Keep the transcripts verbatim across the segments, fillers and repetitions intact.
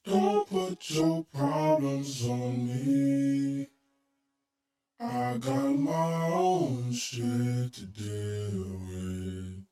Don't put your problems on me. I got my own shit to deal with.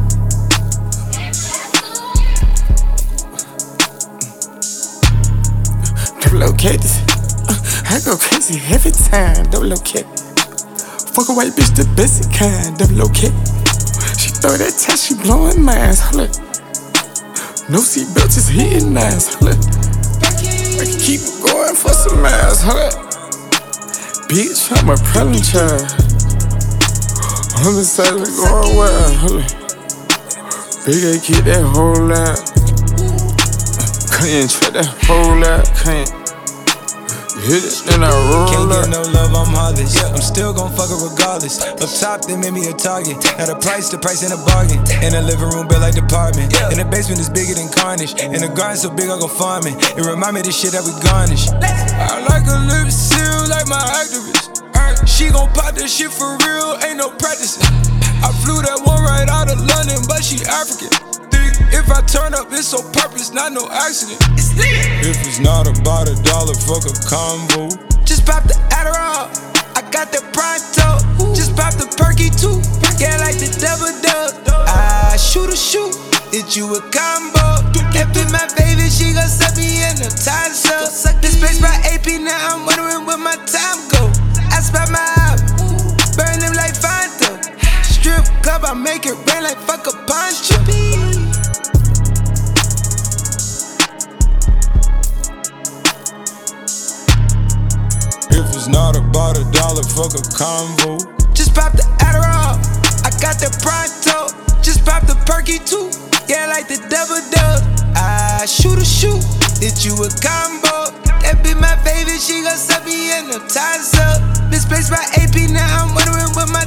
Double locate this. Uh, I go crazy every time. Double locate. Fuck a white bitch, the best kind. Double locate. She throw that test, she blowing minds. Hold up. No seatbelt, just hitting ass. Hold up. I can keep going for some miles. Hold up. Bitch, I'm a problem child. I'm decided to go away. Hold up. Big A keep that whole lot. Can't try that whole lot. Can't hit it, then I roll Can't up. get no love, I'm heartless. I'm still gon' fuck her regardless. Up top, they made me a target. At a price, the price in a bargain. In the living room, built like department. In the basement is bigger than carnage. In the garden so big I go farming. It remind me of the shit that we garnish. I like a lip seal like my activist. She gon' pop that shit for real, ain't no practicing. I flew that one right out of London, but she African. If I turn up, it's on purpose, not no accident. If it's not about a dollar, fuck a combo. Just pop the Adderall, I got the Pronto. Just pop the Perky too, yeah, like the double dub. I shoot a shoot, it's you a combo. That be my baby, she gon' suck me in the time so. This place by A P, now I'm wondering where my time go. I spot my eye, burn them like Fanto. Strip club, I make it rain like fuck a poncho. If it's not about a dollar, fuck a convo. Just pop the Adderall, I got the Pronto. Just pop the Perky too, yeah, like the double dub. I shoot a shoot, it's you a combo. That be my baby, she gon' suck me in the ties up. Misplaced by A P, now I'm wondering where my